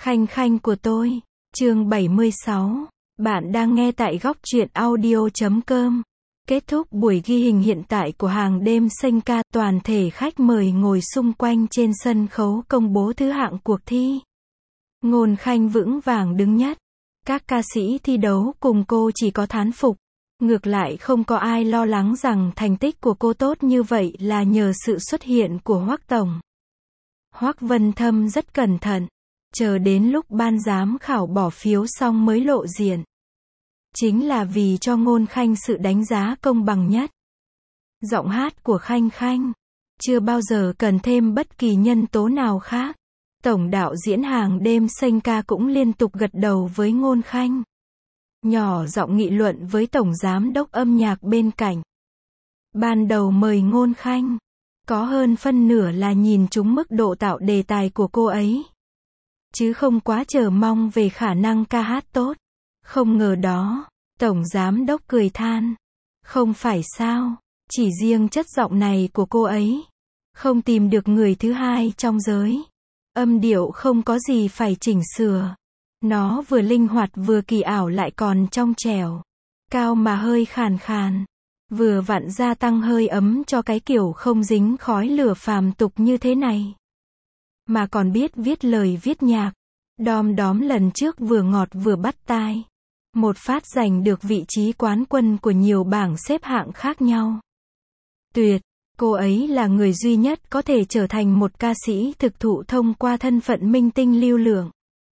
Khanh khanh của tôi, chương 76. Bạn đang nghe tại góc truyện audio.com. Kết thúc buổi ghi hình hiện tại của hàng đêm Senka, toàn thể khách mời ngồi xung quanh trên sân khấu công bố thứ hạng cuộc thi. Ngôn Khanh vững vàng đứng nhất. Các ca sĩ thi đấu cùng cô chỉ có thán phục. Ngược lại không có ai lo lắng rằng thành tích của cô tốt như vậy là nhờ sự xuất hiện của Hoắc Tổng. Hoắc Vân Thâm rất cẩn thận, chờ đến lúc ban giám khảo bỏ phiếu xong mới lộ diện. Chính là vì cho Ngôn Khanh sự đánh giá công bằng nhất. Giọng hát của Khanh Khanh chưa bao giờ cần thêm bất kỳ nhân tố nào khác. Tổng đạo diễn hàng đêm Senka cũng liên tục gật đầu với Ngôn Khanh. Nhỏ giọng nghị luận với tổng giám đốc âm nhạc bên cạnh. Ban đầu mời Ngôn Khanh, có hơn phân nửa là nhìn trúng mức độ tạo đề tài của cô ấy, chứ không quá chờ mong về khả năng ca hát tốt. Không ngờ đó, tổng giám đốc cười than. Không phải sao, chỉ riêng chất giọng này của cô ấy, không tìm được người thứ hai trong giới. Âm điệu không có gì phải chỉnh sửa. Nó vừa linh hoạt vừa kỳ ảo lại còn trong trẻo. Cao mà hơi khàn khàn. Vừa vặn gia tăng hơi ấm cho cái kiểu không dính khói lửa phàm tục như thế này. Mà còn biết viết lời viết nhạc. Đom đóm lần trước vừa ngọt vừa bắt tai. Một phát giành được vị trí quán quân của nhiều bảng xếp hạng khác nhau. Tuyệt, cô ấy là người duy nhất có thể trở thành một ca sĩ thực thụ thông qua thân phận minh tinh lưu lượng.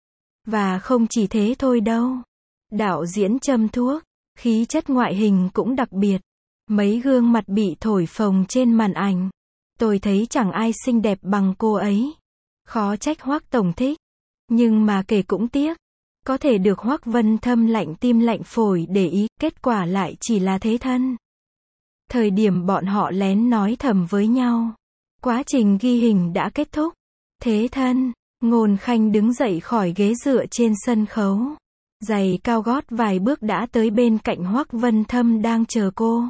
Và không chỉ thế thôi đâu. Đạo diễn châm thuốc, khí chất ngoại hình cũng đặc biệt. Mấy gương mặt bị thổi phồng trên màn ảnh. Tôi thấy chẳng ai xinh đẹp bằng cô ấy. Khó trách Hoắc Tổng thích. Nhưng mà kể cũng tiếc. Có thể được Hoắc Vân Thâm lạnh tim lạnh phổi để ý, kết quả lại chỉ là thế thân. Thời điểm bọn họ lén nói thầm với nhau. Quá trình ghi hình đã kết thúc. Thế thân, Ngôn Khanh đứng dậy khỏi ghế dựa trên sân khấu. Giày cao gót vài bước đã tới bên cạnh Hoắc Vân Thâm đang chờ cô.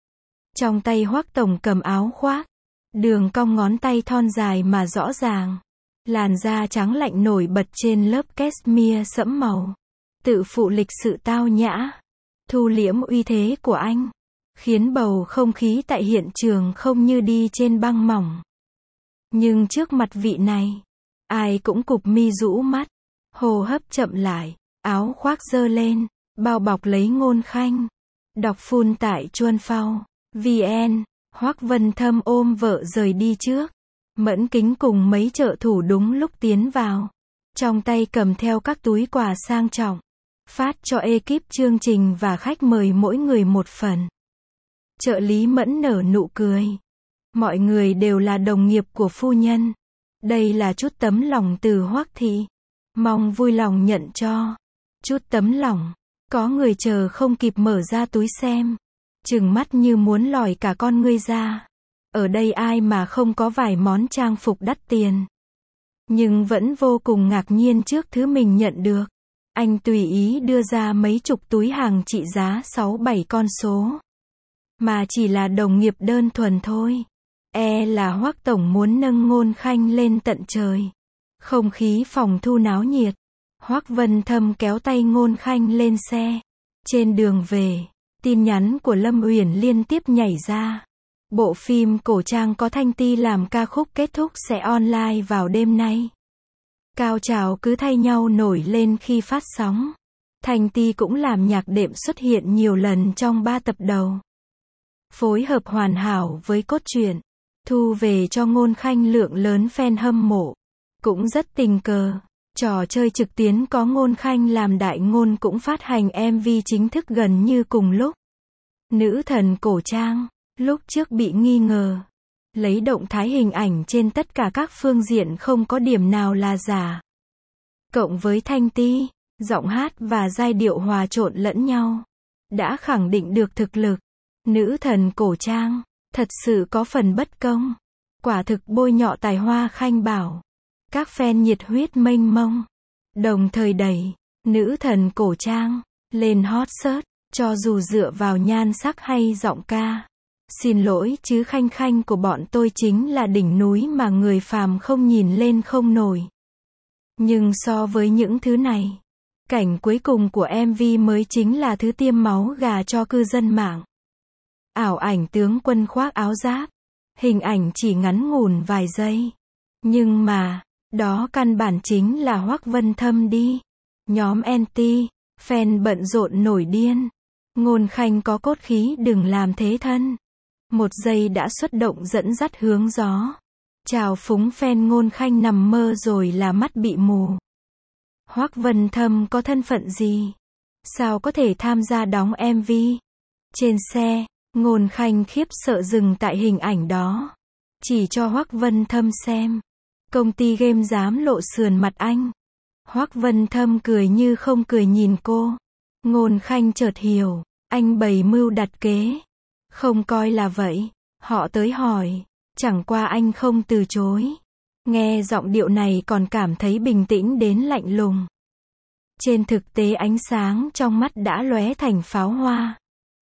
Trong tay Hoắc Tổng cầm áo khoác. Đường cong ngón tay thon dài mà rõ ràng. Làn da trắng lạnh nổi bật trên lớp cashmere sẫm màu. Tự phụ lịch sự tao nhã. Thu liễm uy thế của anh. Khiến bầu không khí tại hiện trường không như đi trên băng mỏng. Nhưng trước mặt vị này, ai cũng cụp mi rũ mắt. Hô hấp chậm lại. Áo khoác giơ lên. Bao bọc lấy Ngôn Khanh. Đọc phun tại Chuan Phao VN. Hoắc Vân Thâm ôm vợ rời đi trước. Mẫn Kính cùng mấy trợ thủ đúng lúc tiến vào. Trong tay cầm theo các túi quà sang trọng. Phát cho ekip chương trình và khách mời mỗi người một phần. Trợ lý Mẫn nở nụ cười. Mọi người đều là đồng nghiệp của phu nhân. Đây là chút tấm lòng từ Hoắc thị. Mong vui lòng nhận cho. Chút tấm lòng. Có người chờ không kịp mở ra túi xem. Trừng mắt như muốn lòi cả con ngươi ra. Ở đây ai mà không có vài món trang phục đắt tiền. Nhưng vẫn vô cùng ngạc nhiên trước thứ mình nhận được. Anh tùy ý đưa ra mấy chục túi hàng trị giá 6-7 con số. Mà chỉ là đồng nghiệp đơn thuần thôi. Là Hoắc Tổng muốn nâng Ngôn Khanh lên tận trời. Không khí phòng thu náo nhiệt. Hoắc Vân Thâm kéo tay Ngôn Khanh lên xe. Trên đường về, tin nhắn của Lâm Uyển liên tiếp nhảy ra. Bộ phim cổ trang có Thanh Ti làm ca khúc kết thúc sẽ online vào đêm nay. Cao trào cứ thay nhau nổi lên khi phát sóng. Thanh Ti cũng làm nhạc đệm xuất hiện nhiều lần trong 3 tập đầu. Phối hợp hoàn hảo với cốt truyện. Thu về cho Ngôn Khanh lượng lớn fan hâm mộ. Cũng rất tình cờ. Trò chơi trực tuyến có Ngôn Khanh làm đại ngôn cũng phát hành MV chính thức gần như cùng lúc. Nữ thần cổ trang. Lúc trước bị nghi ngờ. Lấy động thái hình ảnh trên tất cả các phương diện không có điểm nào là giả. Cộng với Thanh Ti, giọng hát và giai điệu hòa trộn lẫn nhau. Đã khẳng định được thực lực. Nữ thần cổ trang. Thật sự có phần bất công. Quả thực bôi nhọ tài hoa Khanh Bảo. Các fan nhiệt huyết mênh mông. Đồng thời đẩy nữ thần cổ trang lên hot search. Cho dù dựa vào nhan sắc hay giọng ca. Xin lỗi chứ Khanh Khanh của bọn tôi chính là đỉnh núi mà người phàm không nhìn lên không nổi. Nhưng so với những thứ này, cảnh cuối cùng của MV mới chính là thứ tiêm máu gà cho cư dân mạng. Ảo ảnh tướng quân khoác áo giáp. Hình ảnh chỉ ngắn ngủn vài giây. Nhưng mà, đó căn bản chính là Hoắc Vân Thâm đi. Nhóm anti, fan bận rộn nổi điên. Ngôn Khanh có cốt khí đừng làm thế thân. Một giây đã xuất động dẫn dắt hướng gió. Chào phúng fan Ngôn Khanh nằm mơ rồi là mắt bị mù. Hoắc Vân Thâm có thân phận gì? Sao có thể tham gia đóng MV? Trên xe, Ngôn Khanh khiếp sợ dừng tại hình ảnh đó. Chỉ cho Hoắc Vân Thâm xem. Công ty game dám lộ sườn mặt anh. Hoắc Vân Thâm cười như không cười nhìn cô. Ngôn Khanh chợt hiểu, anh bày mưu đặt kế. Không coi là vậy. Họ tới hỏi, chẳng qua anh không từ chối. Nghe giọng điệu này còn cảm thấy bình tĩnh đến lạnh lùng. Trên thực tế ánh sáng trong mắt đã lóe thành pháo hoa.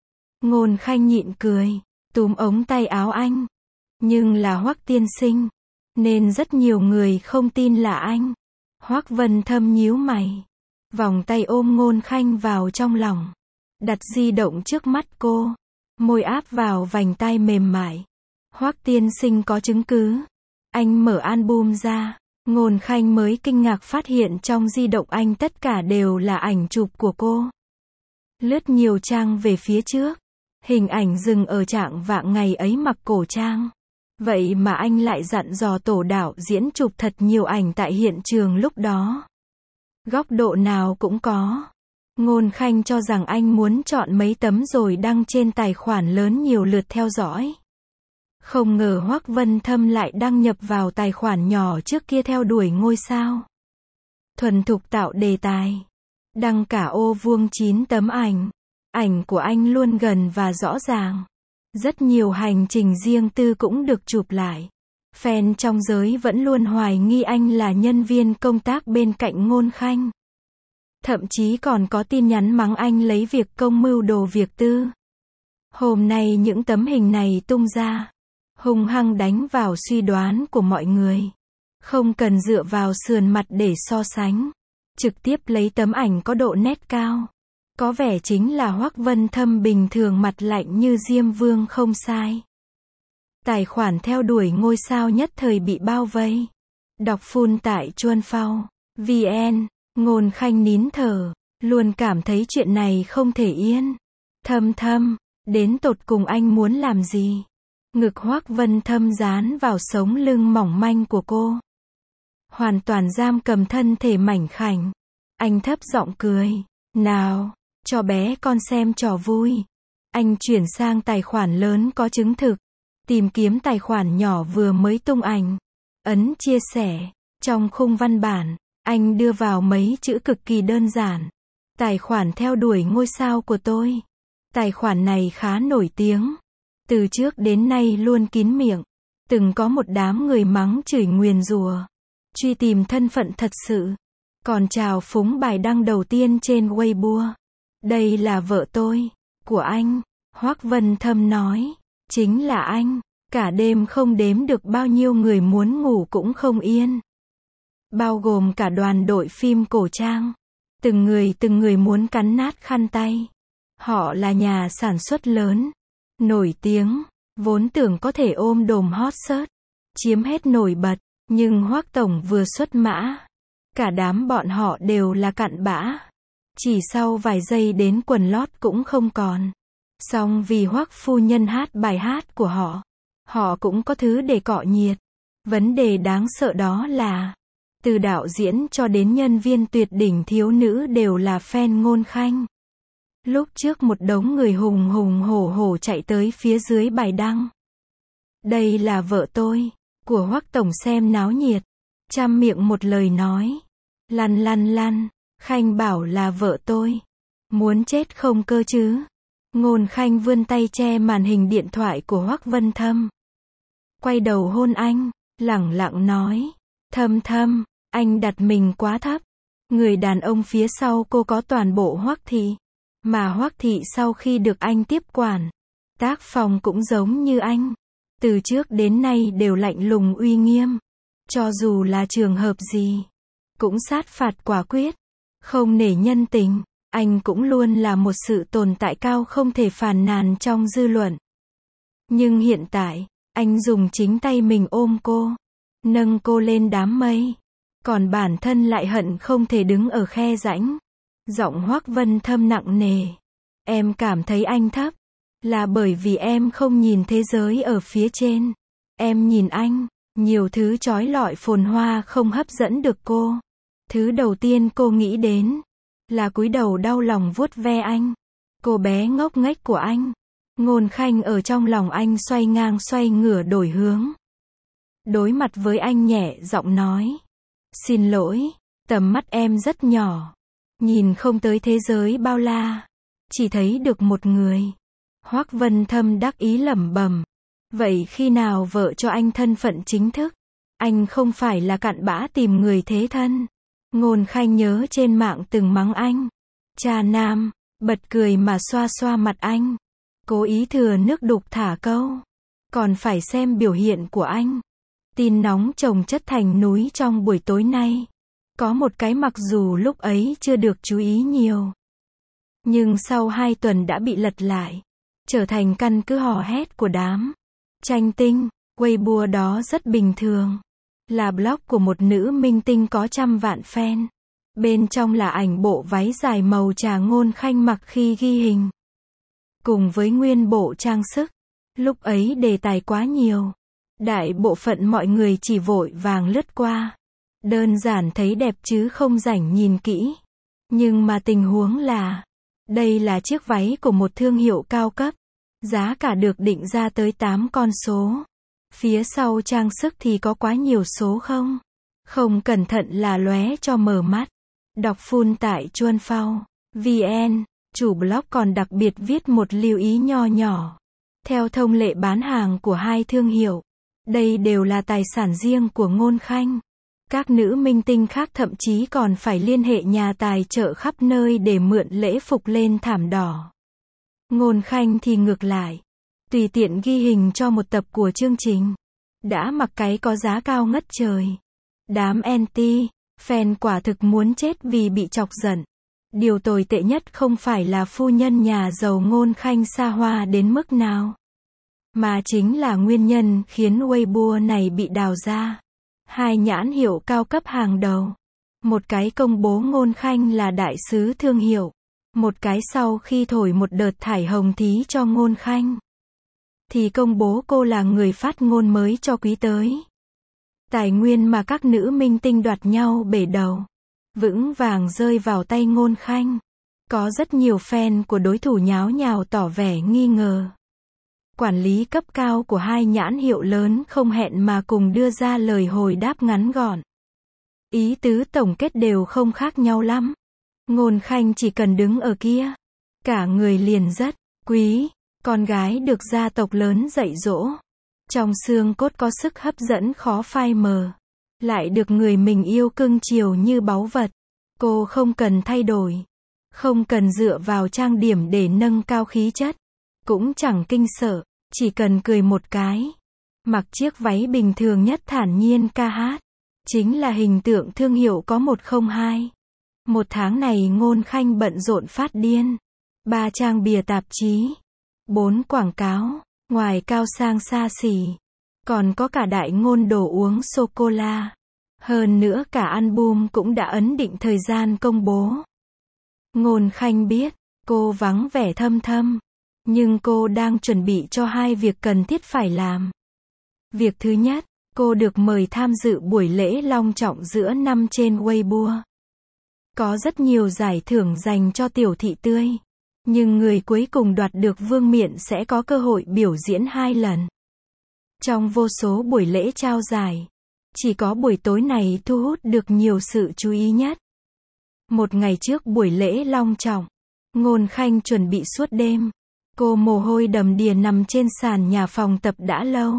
Ngôn Khanh nhịn cười, túm ống tay áo anh. Nhưng là Hoắc tiên sinh, nên rất nhiều người không tin là anh. Hoắc Vân Thâm nhíu mày, vòng tay ôm Ngôn Khanh vào trong lòng, đặt di động trước mắt cô, môi áp vào vành tai mềm mại. Hoắc tiên sinh có chứng cứ. Anh mở album ra, Ngôn Khanh mới kinh ngạc phát hiện trong di động anh tất cả đều là ảnh chụp của cô. Lướt nhiều trang về phía trước, hình ảnh dừng ở trạng vạng ngày ấy mặc cổ trang. Vậy mà anh lại dặn dò tổ đạo diễn chụp thật nhiều ảnh tại hiện trường lúc đó. Góc độ nào cũng có. Ngôn Khanh cho rằng anh muốn chọn mấy tấm rồi đăng trên tài khoản lớn nhiều lượt theo dõi. Không ngờ Hoắc Vân Thâm lại đăng nhập vào tài khoản nhỏ trước kia theo đuổi ngôi sao. Thuần thục tạo đề tài. Đăng cả ô vuông 9 tấm ảnh. Ảnh của anh luôn gần và rõ ràng. Rất nhiều hành trình riêng tư cũng được chụp lại. Fan trong giới vẫn luôn hoài nghi anh là nhân viên công tác bên cạnh Ngôn Khanh. Thậm chí còn có tin nhắn mắng anh lấy việc công mưu đồ việc tư. Hôm nay những tấm hình này tung ra, hung hăng đánh vào suy đoán của mọi người. Không cần dựa vào sườn mặt để so sánh. Trực tiếp lấy tấm ảnh có độ nét cao. Có vẻ chính là Hoắc Vân Thâm bình thường mặt lạnh như Diêm Vương không sai. Tài khoản theo đuổi ngôi sao nhất thời bị bao vây. Đọc full tại Chuan Phao VN. Ngôn Khanh nín thở, luôn cảm thấy chuyện này không thể yên. Thâm, đến tột cùng anh muốn làm gì? Ngực Hoắc Vân Thâm dán vào sống lưng mỏng manh của cô. Hoàn toàn giam cầm thân thể mảnh khảnh. Anh thấp giọng cười. Nào, cho bé con xem trò vui. Anh chuyển sang tài khoản lớn có chứng thực. Tìm kiếm tài khoản nhỏ vừa mới tung ảnh. Ấn chia sẻ. Trong khung văn bản, anh đưa vào mấy chữ cực kỳ đơn giản. Tài khoản theo đuổi ngôi sao của tôi. Tài khoản này khá nổi tiếng. Từ trước đến nay luôn kín miệng. Từng có một đám người mắng chửi nguyền rủa. Truy tìm thân phận thật sự. Còn chào phúng bài đăng đầu tiên trên Weibo. Đây là vợ tôi. Của anh. Hoắc Vân Thâm nói. Chính là anh. Cả đêm không đếm được bao nhiêu người muốn ngủ cũng không yên. Bao gồm cả đoàn đội phim cổ trang. Từng người muốn cắn nát khăn tay. Họ là nhà sản xuất lớn. Nổi tiếng. Vốn tưởng có thể ôm đồm hot search. Chiếm hết nổi bật. Nhưng Hoắc tổng vừa xuất mã. Cả đám bọn họ đều là cặn bã. Chỉ sau vài giây đến quần lót cũng không còn. Song vì Hoắc phu nhân hát bài hát của họ. Họ cũng có thứ để cọ nhiệt. Vấn đề đáng sợ đó là từ đạo diễn cho đến nhân viên tuyệt đỉnh thiếu nữ đều là fan Ngôn Khanh. Lúc trước một đống người hùng hổ chạy tới phía dưới bài đăng. Đây là vợ tôi. Của Hoắc tổng xem náo nhiệt. Trăm miệng một lời nói. Lăn. Khanh bảo là vợ tôi. Muốn chết không cơ chứ. Ngôn Khanh vươn tay che màn hình điện thoại của Hoắc Vân Thâm. Quay đầu hôn anh. Lẳng lặng nói. Thâm, anh đặt mình quá thấp. Người đàn ông phía sau cô có toàn bộ Hoắc thị. Mà Hoắc thị sau khi được anh tiếp quản. Tác phong cũng giống như anh. Từ trước đến nay đều lạnh lùng uy nghiêm. Cho dù là trường hợp gì. cũng sát phạt quả quyết, không nể nhân tình. Anh cũng luôn là một sự tồn tại cao không thể phàn nàn trong dư luận. Nhưng hiện tại, anh dùng chính tay mình ôm cô, nâng cô lên đám mây. Còn bản thân lại hận không thể đứng ở khe rãnh. Giọng Hoắc Vân Thâm nặng nề. Em cảm thấy anh thấp, là bởi vì em không nhìn thế giới ở phía trên. Em nhìn anh, nhiều thứ chói lọi phồn hoa không hấp dẫn được cô. Thứ đầu tiên cô nghĩ đến là cúi đầu đau lòng vuốt ve anh. Cô bé ngốc nghếch của anh. Ngôn Khanh ở trong lòng anh xoay ngang xoay ngửa đổi hướng. Đối mặt với anh nhẹ giọng nói. Xin lỗi, tầm mắt em rất nhỏ. Nhìn không tới thế giới bao la. Chỉ thấy được một người. Hoắc Vân Thâm đắc ý lẩm bẩm. Vậy khi nào vợ cho anh thân phận chính thức? Anh không phải là cặn bã tìm người thế thân. Ngôn Khanh nhớ trên mạng từng mắng anh. Cha nam, bật cười mà xoa xoa mặt anh. Cố ý thừa nước đục thả câu. Còn phải xem biểu hiện của anh. Tin nóng chồng chất thành núi trong buổi tối nay. Có một cái mặc dù lúc ấy chưa được chú ý nhiều. Nhưng sau 2 tuần đã bị lật lại. Trở thành căn cứ hò hét của đám tranh tinh. Weibo đó rất bình thường. Là blog của một nữ minh tinh có trăm vạn fan. Bên trong là ảnh bộ váy dài màu trà Ngôn Khanh mặc khi ghi hình. Cùng với nguyên bộ trang sức. Lúc ấy đề tài quá nhiều. Đại bộ phận mọi người chỉ vội vàng lướt qua. Đơn giản thấy đẹp chứ không rảnh nhìn kỹ. Nhưng mà tình huống là, đây là chiếc váy của một thương hiệu cao cấp. Giá cả được định ra tới 8 con số. Phía sau trang sức thì có quá nhiều số không? Không cẩn thận là lóe cho mờ mắt. Đọc full tại Chuan Phao VN, chủ blog còn đặc biệt viết một lưu ý nho nhỏ. Theo thông lệ bán hàng của hai thương hiệu, đây đều là tài sản riêng của Ngôn Khanh. Các nữ minh tinh khác thậm chí còn phải liên hệ nhà tài trợ khắp nơi để mượn lễ phục lên thảm đỏ. Ngôn Khanh thì ngược lại, tùy tiện ghi hình cho một tập của chương trình. Đã mặc cái có giá cao ngất trời. Đám anti fan quả thực muốn chết vì bị chọc giận. Điều tồi tệ nhất không phải là phu nhân nhà giàu Ngôn Khanh xa hoa đến mức nào, mà chính là nguyên nhân khiến Weibo này bị đào ra. 2 nhãn hiệu cao cấp hàng đầu. Một cái công bố Ngôn Khanh là đại sứ thương hiệu. Một cái sau khi thổi một đợt thải hồng thí cho Ngôn Khanh, thì công bố cô là người phát ngôn mới cho quý tới. Tài nguyên mà các nữ minh tinh đoạt nhau bể đầu, vững vàng rơi vào tay Ngôn Khanh. Có rất nhiều fan của đối thủ nháo nhào tỏ vẻ nghi ngờ. Quản lý cấp cao của 2 nhãn hiệu lớn không hẹn mà cùng đưa ra lời hồi đáp ngắn gọn. Ý tứ tổng kết đều không khác nhau lắm. Ngôn Khanh chỉ cần đứng ở kia, cả người liền rất quý. Con gái được gia tộc lớn dạy dỗ. Trong xương cốt có sức hấp dẫn khó phai mờ. Lại được người mình yêu cưng chiều như báu vật. Cô không cần thay đổi. Không cần dựa vào trang điểm để nâng cao khí chất. Cũng chẳng kinh sợ. Chỉ cần cười một cái. Mặc chiếc váy bình thường nhất thản nhiên ca hát. Chính là hình tượng thương hiệu có 102. Một tháng này Ngôn Khanh bận rộn phát điên. 3 trang bìa tạp chí. 4 quảng cáo, ngoài cao sang xa xỉ. Còn có cả đại ngôn đồ uống sô-cô-la. Hơn nữa cả album cũng đã ấn định thời gian công bố. Ngôn Khanh biết, cô vắng vẻ thâm thâm. Nhưng cô đang chuẩn bị cho 2 việc cần thiết phải làm. Việc thứ nhất, cô được mời tham dự buổi lễ long trọng giữa năm trên Weibo. Có rất nhiều giải thưởng dành cho tiểu thị tươi. Nhưng người cuối cùng đoạt được vương miện sẽ có cơ hội biểu diễn 2 lần. Trong vô số buổi lễ trao giải, chỉ có buổi tối này thu hút được nhiều sự chú ý nhất. Một ngày trước buổi lễ long trọng, Ngôn Khanh chuẩn bị suốt đêm. Cô mồ hôi đầm đìa nằm trên sàn nhà phòng tập đã lâu.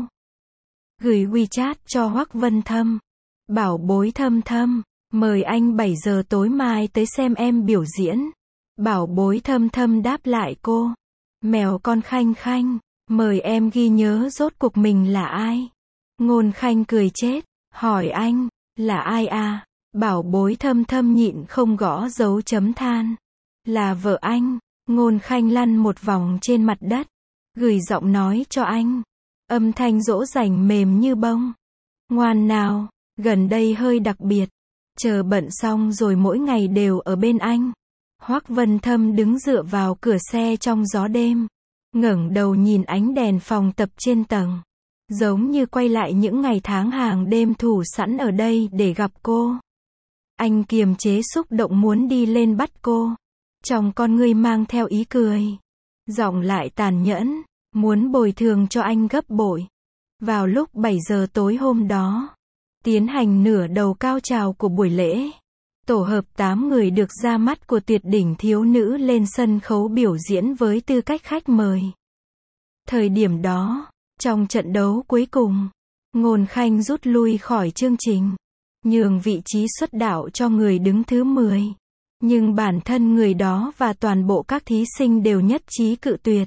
Gửi WeChat cho Hoắc Vân Thâm. Bảo bối Thâm Thâm, mời anh 7 giờ tối mai tới xem em biểu diễn. Bảo bối Thâm Thâm đáp lại cô. Mèo con Khanh Khanh, mời em ghi nhớ rốt cuộc mình là ai. Ngôn Khanh cười chết, hỏi anh, là ai à? Bảo bối thâm thâm nhịn không gõ dấu chấm than. Là vợ anh. Ngôn Khanh lăn một vòng trên mặt đất, gửi giọng nói cho anh. Âm thanh dỗ dành mềm như bông. Ngoan nào, gần đây hơi đặc biệt. Chờ bận xong rồi mỗi ngày đều ở bên anh. Hoắc Vân Thâm đứng dựa vào cửa xe trong gió đêm, ngẩng đầu nhìn ánh đèn phòng tập trên tầng. Giống như quay lại những ngày tháng hàng đêm thủ sẵn ở đây để gặp cô. Anh kiềm chế xúc động muốn đi lên bắt cô. Trong con ngươi mang theo ý cười. Giọng lại tàn nhẫn, muốn bồi thường cho anh gấp bội. Vào lúc 7 giờ tối hôm đó, tiến hành nửa đầu cao trào của buổi lễ. Tổ hợp 8 người được ra mắt của tuyệt đỉnh thiếu nữ lên sân khấu biểu diễn với tư cách khách mời. Thời điểm đó, trong trận đấu cuối cùng, Ngôn Khanh rút lui khỏi chương trình, nhường vị trí xuất đạo cho người đứng thứ 10. Nhưng bản thân người đó và toàn bộ các thí sinh đều nhất trí cự tuyệt.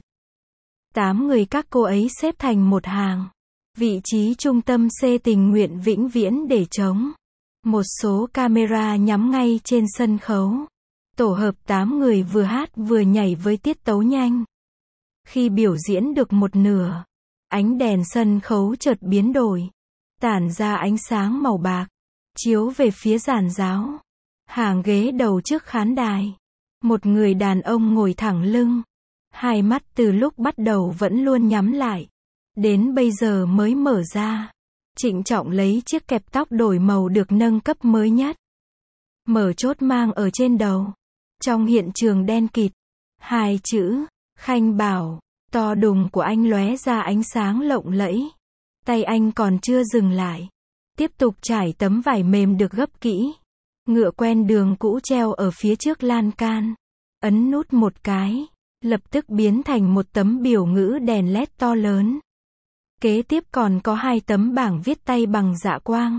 8 người các cô ấy xếp thành một hàng. Vị trí trung tâm C tình nguyện vĩnh viễn để trống. Một số camera nhắm ngay trên sân khấu. Tổ hợp 8 người vừa hát vừa nhảy với tiết tấu nhanh. Khi biểu diễn được một nửa, ánh đèn sân khấu chợt biến đổi, tản ra ánh sáng màu bạc, chiếu về phía giàn giáo. Hàng ghế đầu trước khán đài. Một người đàn ông ngồi thẳng lưng. Hai mắt từ lúc bắt đầu vẫn luôn nhắm lại. Đến bây giờ mới mở ra. Trịnh trọng lấy chiếc kẹp tóc đổi màu được nâng cấp mới nhất. Mở chốt mang ở trên đầu. Trong hiện trường đen kịt. Hai chữ, Khanh Bảo, to đùng của anh lóe ra ánh sáng lộng lẫy. Tay anh còn chưa dừng lại. Tiếp tục trải tấm vải mềm được gấp kỹ. Ngựa quen đường cũ treo ở phía trước lan can. Ấn nút một cái, lập tức biến thành một tấm biểu ngữ đèn LED to lớn. Kế tiếp còn có 2 tấm bảng viết tay bằng dạ quang.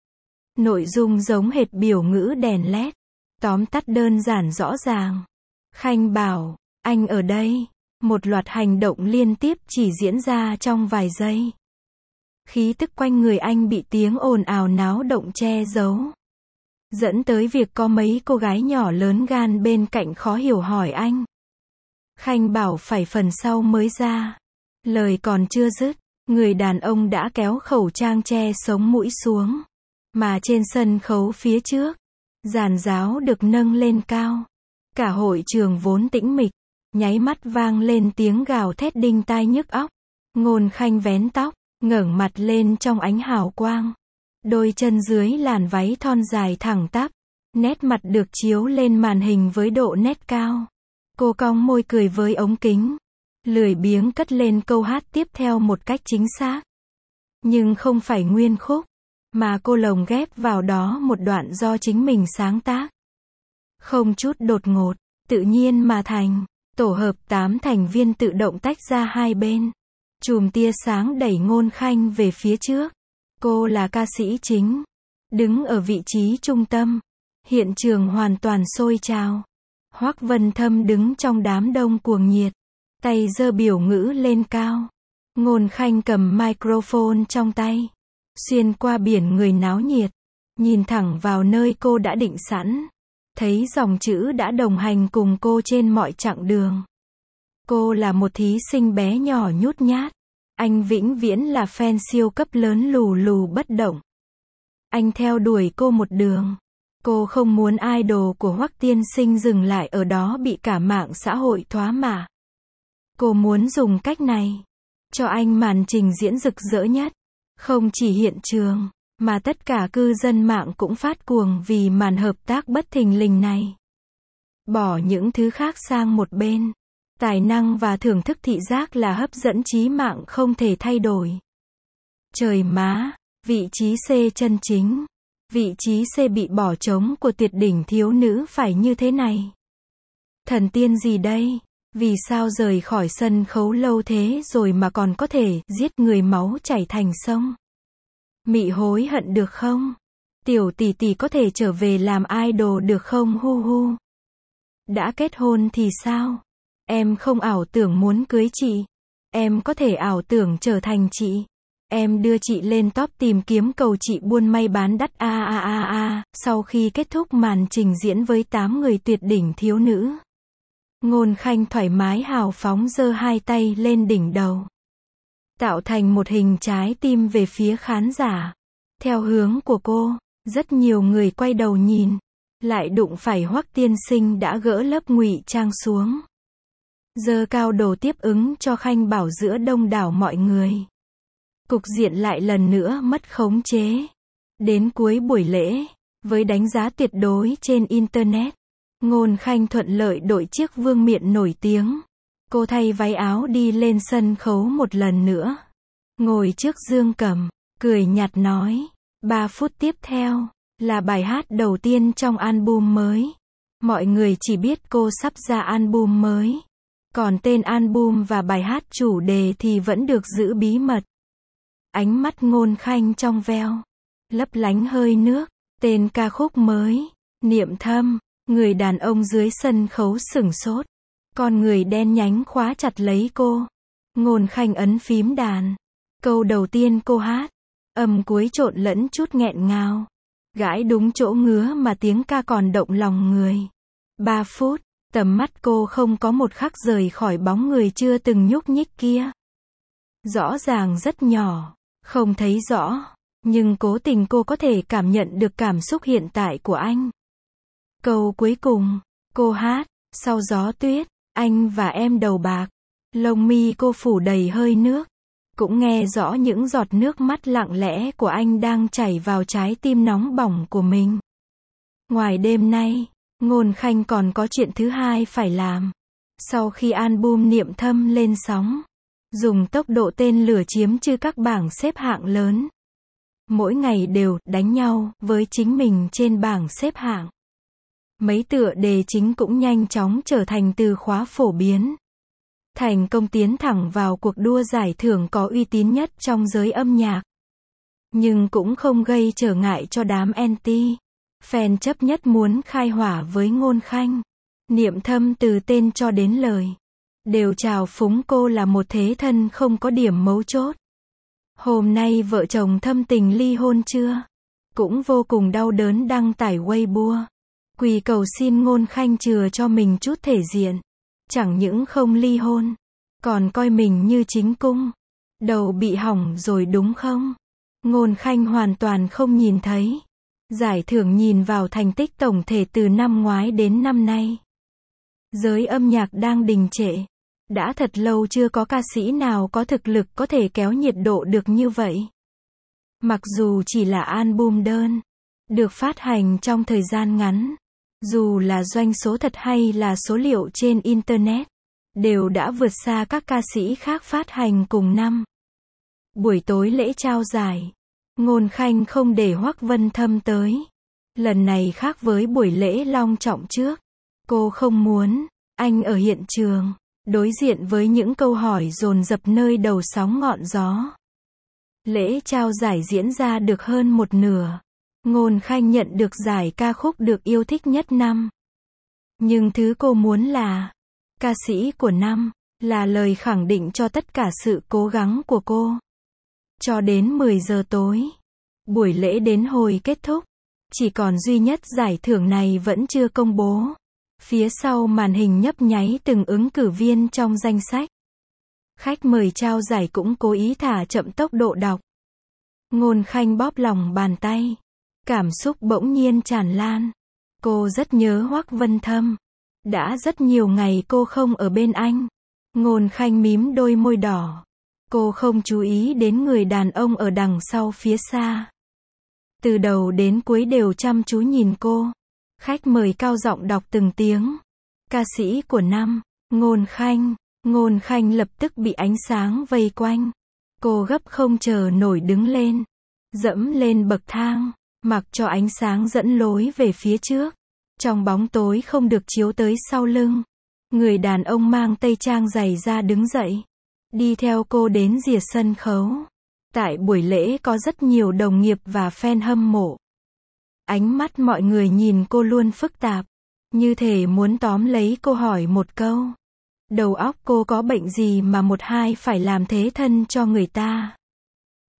Nội dung giống hệt biểu ngữ đèn LED. Tóm tắt đơn giản rõ ràng. Khanh Bảo, anh ở đây. Một loạt hành động liên tiếp chỉ diễn ra trong vài giây. Khí tức quanh người anh bị tiếng ồn ào náo động che giấu. Dẫn tới việc có mấy cô gái nhỏ lớn gan bên cạnh khó hiểu hỏi anh. Khanh Bảo phải phần sau mới ra. Lời còn chưa dứt, người đàn ông đã kéo khẩu trang che sống mũi xuống. Mà trên sân khấu phía trước, giàn giáo được nâng lên cao. Cả hội trường vốn tĩnh mịch, nháy mắt vang lên tiếng gào thét đinh tai nhức óc. Ngôn Khanh vén tóc, ngẩng mặt lên trong ánh hào quang. Đôi chân dưới làn váy thon dài thẳng tắp, nét mặt được chiếu lên màn hình với độ nét cao. Cô cong môi cười với ống kính, lười biếng cất lên câu hát tiếp theo một cách chính xác. Nhưng không phải nguyên khúc, mà cô lồng ghép vào đó một đoạn do chính mình sáng tác. Không chút đột ngột, tự nhiên mà thành. Tổ hợp 8 thành viên tự động tách ra hai bên. Chùm tia sáng đẩy Ngôn Khanh về phía trước. Cô là ca sĩ chính, đứng ở vị trí trung tâm. Hiện trường hoàn toàn sôi trào. Hoắc Vân Thâm đứng trong đám đông cuồng nhiệt, tay giơ biểu ngữ lên cao. Ngôn Khanh cầm microphone trong tay, xuyên qua biển người náo nhiệt, nhìn thẳng vào nơi cô đã định sẵn. Thấy dòng chữ đã đồng hành cùng cô trên mọi chặng đường. Cô là một thí sinh bé nhỏ nhút nhát. Anh vĩnh viễn là fan siêu cấp lớn lù lù bất động. Anh theo đuổi cô một đường. Cô không muốn idol của Hoắc tiên sinh dừng lại ở đó bị cả mạng xã hội thoá mạ. Cô muốn dùng cách này, cho anh màn trình diễn rực rỡ nhất. Không chỉ hiện trường, mà tất cả cư dân mạng cũng phát cuồng vì màn hợp tác bất thình lình này. Bỏ những thứ khác sang một bên. Tài năng và thưởng thức thị giác là hấp dẫn chí mạng không thể thay đổi. Trời má, vị trí C chân chính. Vị trí C bị bỏ trống của tuyệt đỉnh thiếu nữ phải như thế này. Thần tiên gì đây? Vì sao rời khỏi sân khấu lâu thế rồi mà còn có thể giết người máu chảy thành sông? Mị hối hận được không? Tiểu tỷ tỷ có thể trở về làm idol được không hu hu? Đã kết hôn thì sao? Em không ảo tưởng muốn cưới chị. Em có thể ảo tưởng trở thành chị. Em đưa chị lên top tìm kiếm cầu chị buôn may bán đắt Sau khi kết thúc màn trình diễn với 8 người tuyệt đỉnh thiếu nữ, Ngôn Khanh thoải mái hào phóng giơ hai tay lên đỉnh đầu, tạo thành một hình trái tim về phía khán giả. Theo hướng của cô, rất nhiều người quay đầu nhìn, lại đụng phải Hoắc tiên sinh đã gỡ lớp ngụy trang xuống, giơ cao đồ tiếp ứng cho Khanh Bảo giữa đông đảo mọi người. Cục diện lại lần nữa mất khống chế. Đến cuối buổi lễ, với đánh giá tuyệt đối trên Internet, Ngôn Khanh thuận lợi đội chiếc vương miện nổi tiếng. Cô thay váy áo đi lên sân khấu một lần nữa. Ngồi trước dương cầm, cười nhạt nói, 3 phút tiếp theo, là bài hát đầu tiên trong album mới. Mọi người chỉ biết cô sắp ra album mới. Còn tên album và bài hát chủ đề thì vẫn được giữ bí mật. Ánh mắt Ngôn Khanh trong veo, lấp lánh hơi nước. Tên ca khúc mới, Niệm Thâm. Người đàn ông dưới sân khấu sửng sốt. Con người đen nhánh khóa chặt lấy cô. Ngôn Khanh ấn phím đàn. Câu đầu tiên cô hát, âm cuối trộn lẫn chút nghẹn ngào. Gãi đúng chỗ ngứa mà tiếng ca còn động lòng người. 3 phút, tầm mắt cô không có một khắc rời khỏi bóng người chưa từng nhúc nhích kia. Rõ ràng rất nhỏ, không thấy rõ, nhưng cố tình cô có thể cảm nhận được cảm xúc hiện tại của anh. Câu cuối cùng, cô hát, sau gió tuyết, anh và em đầu bạc. Lông mi cô phủ đầy hơi nước. Cũng nghe rõ những giọt nước mắt lặng lẽ của anh đang chảy vào trái tim nóng bỏng của mình. Ngoài đêm nay, Ngôn Khanh còn có chuyện thứ hai phải làm. Sau khi album Niệm Thâm lên sóng, dùng tốc độ tên lửa chiếm chư các bảng xếp hạng lớn. Mỗi ngày đều đánh nhau với chính mình trên bảng xếp hạng. Mấy tựa đề chính cũng nhanh chóng trở thành từ khóa phổ biến. Thành công tiến thẳng vào cuộc đua giải thưởng có uy tín nhất trong giới âm nhạc. Nhưng cũng không gây trở ngại cho đám anti. Fan chấp nhất muốn khai hỏa với Ngôn Khanh. Niệm Thâm từ tên cho đến lời, đều chào phúng cô là một thế thân không có điểm mấu chốt. Hôm nay vợ chồng thâm tình ly hôn chưa? Cũng vô cùng đau đớn đăng tải Weibo. Quỳ cầu xin Ngôn Khanh chừa cho mình chút thể diện. Chẳng những không ly hôn, còn coi mình như chính cung. Đầu bị hỏng rồi đúng không? Ngôn Khanh hoàn toàn không nhìn thấy. Giải thưởng nhìn vào thành tích tổng thể từ năm ngoái đến năm nay. Giới âm nhạc đang đình trệ. Đã thật lâu chưa có ca sĩ nào có thực lực có thể kéo nhiệt độ được như vậy. Mặc dù chỉ là album đơn, được phát hành trong thời gian ngắn, dù là doanh số thật hay là số liệu trên Internet, đều đã vượt xa các ca sĩ khác phát hành cùng năm. Buổi tối lễ trao giải, Ngôn Khanh không để Hoắc Vân Thâm tới. Lần này khác với buổi lễ long trọng trước. Cô không muốn anh ở hiện trường, đối diện với những câu hỏi dồn dập nơi đầu sóng ngọn gió. Lễ trao giải diễn ra được hơn một nửa. Ngôn Khanh nhận được giải ca khúc được yêu thích nhất năm. Nhưng thứ cô muốn là ca sĩ của năm, là lời khẳng định cho tất cả sự cố gắng của cô. Cho đến 10 giờ tối, buổi lễ đến hồi kết thúc, chỉ còn duy nhất giải thưởng này vẫn chưa công bố. Phía sau màn hình nhấp nháy từng ứng cử viên trong danh sách. Khách mời trao giải cũng cố ý thả chậm tốc độ đọc. Ngôn Khanh bóp lòng bàn tay. Cảm xúc bỗng nhiên tràn lan. Cô rất nhớ Hoắc Vân Thâm. Đã rất nhiều ngày cô không ở bên anh. Ngôn Khanh mím đôi môi đỏ. Cô không chú ý đến người đàn ông ở đằng sau phía xa. Từ đầu đến cuối đều chăm chú nhìn cô. Khách mời cao giọng đọc từng tiếng. Ca sĩ của năm, Ngôn Khanh. Ngôn Khanh lập tức bị ánh sáng vây quanh. Cô gấp không chờ nổi đứng lên. Dẫm lên bậc thang, mặc cho ánh sáng dẫn lối về phía trước. Trong bóng tối không được chiếu tới sau lưng. Người đàn ông mang tây trang dày da đứng dậy. Đi theo cô đến rìa sân khấu. Tại buổi lễ có rất nhiều đồng nghiệp và fan hâm mộ. Ánh mắt mọi người nhìn cô luôn phức tạp. Như thể muốn tóm lấy cô hỏi một câu. Đầu óc cô có bệnh gì mà một hai phải làm thế thân cho người ta?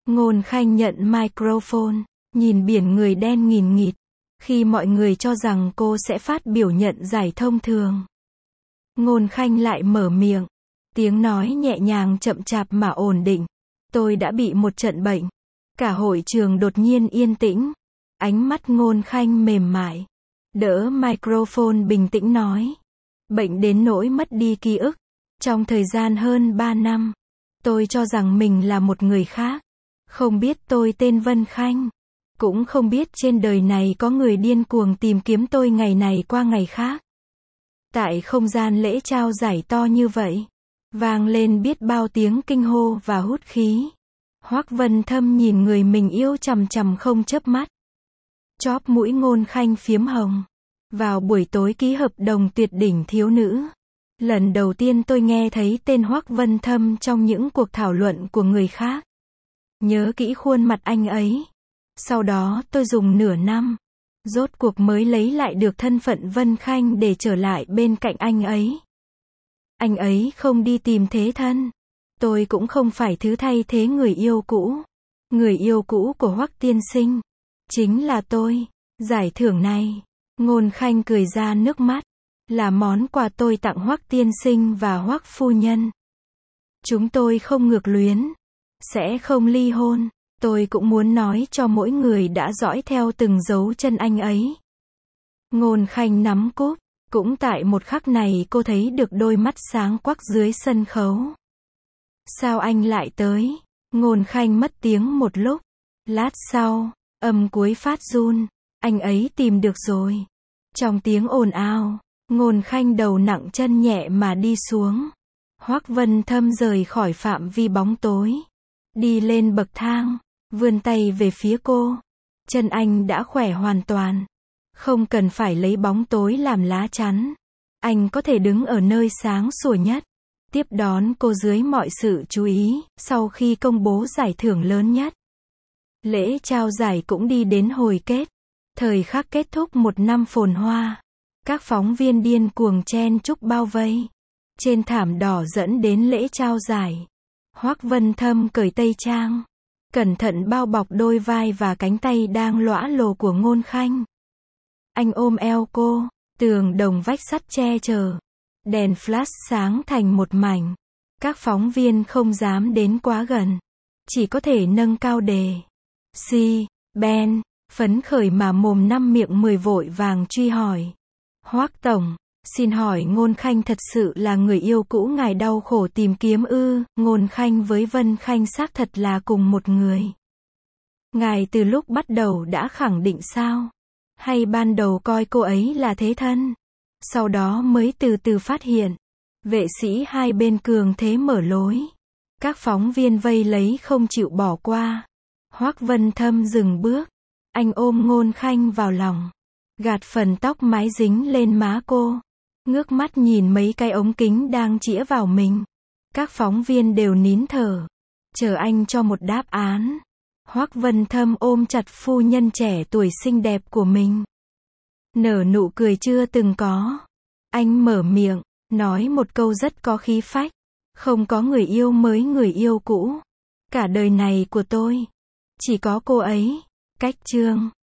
Ngôn Khanh nhận microphone, nhìn biển người đen nghìn nghịt. Khi mọi người cho rằng cô sẽ phát biểu nhận giải thông thường, Ngôn Khanh lại mở miệng. Tiếng nói nhẹ nhàng chậm chạp mà ổn định. Tôi đã bị một trận bệnh. Cả hội trường đột nhiên yên tĩnh. Ánh mắt Ngôn Khanh mềm mại. Đỡ microphone bình tĩnh nói. Bệnh đến nỗi mất đi ký ức. Trong thời gian hơn 3 năm, tôi cho rằng mình là một người khác. Không biết tôi tên Vân Khanh. Cũng không biết trên đời này có người điên cuồng tìm kiếm tôi ngày này qua ngày khác. Tại không gian lễ trao giải to như vậy, vang lên biết bao tiếng kinh hô và hút khí. Hoắc Vân Thâm nhìn người mình yêu chằm chằm không chớp mắt. Chóp mũi Ngôn Khanh phiếm hồng. Vào buổi tối ký hợp đồng tuyệt đỉnh thiếu nữ, lần đầu tiên tôi nghe thấy tên Hoắc Vân Thâm trong những cuộc thảo luận của người khác. Nhớ kỹ khuôn mặt anh ấy. Sau đó tôi dùng nửa năm, rốt cuộc mới lấy lại được thân phận Vân Khanh để trở lại bên cạnh anh ấy. Anh ấy không đi tìm thế thân. Tôi cũng không phải thứ thay thế người yêu cũ. Người yêu cũ của Hoắc tiên sinh chính là tôi. Giải thưởng này, Ngôn Khanh cười ra nước mắt, là món quà tôi tặng Hoắc tiên sinh và Hoắc phu nhân. Chúng tôi không ngược luyến, sẽ không ly hôn. Tôi cũng muốn nói cho mỗi người đã dõi theo từng dấu chân anh ấy. Ngôn Khanh nắm cúp. Cũng tại một khắc này cô thấy được đôi mắt sáng quắc dưới sân khấu. Sao anh lại tới? Ngôn Khanh mất tiếng một lúc. Lát sau, âm cuối phát run. Anh ấy tìm được rồi. Trong tiếng ồn ào, Ngôn Khanh đầu nặng chân nhẹ mà đi xuống. Hoắc Vân Thâm rời khỏi phạm vi bóng tối. Đi lên bậc thang, vươn tay về phía cô. Chân anh đã khỏe hoàn toàn. Không cần phải lấy bóng tối làm lá chắn. Anh có thể đứng ở nơi sáng sủa nhất. Tiếp đón cô dưới mọi sự chú ý, sau khi công bố giải thưởng lớn nhất. Lễ trao giải cũng đi đến hồi kết. Thời khắc kết thúc một năm phồn hoa. Các phóng viên điên cuồng chen chúc bao vây. Trên thảm đỏ dẫn đến lễ trao giải. Hoắc Vân Thâm cởi tây trang. Cẩn thận bao bọc đôi vai và cánh tay đang lõa lồ của Ngôn Khanh. Anh ôm eo cô, tường đồng vách sắt che chở. Đèn flash sáng thành một mảnh. Các phóng viên không dám đến quá gần. Chỉ có thể nâng cao đề. Ben, phấn khởi mà mồm năm miệng 10 vội vàng truy hỏi. Hoắc tổng, xin hỏi Ngôn Khanh thật sự là người yêu cũ ngài đau khổ tìm kiếm ư? Ngôn Khanh với Vân Khanh xác thật là cùng một người. Ngài từ lúc bắt đầu đã khẳng định sao? Hay ban đầu coi cô ấy là thế thân? Sau đó mới từ từ phát hiện. Vệ sĩ hai bên cường thế mở lối. Các phóng viên vây lấy không chịu bỏ qua. Hoắc Vân Thâm dừng bước. Anh ôm Ngôn Khanh vào lòng. Gạt phần tóc mái dính lên má cô. Ngước mắt nhìn mấy cái ống kính đang chĩa vào mình. Các phóng viên đều nín thở. Chờ anh cho một đáp án. Hoắc Vân Thâm ôm chặt phu nhân trẻ tuổi xinh đẹp của mình. Nở nụ cười chưa từng có. Anh mở miệng, nói một câu rất có khí phách. Không có người yêu mới người yêu cũ. Cả đời này của tôi, chỉ có cô ấy. Cách chương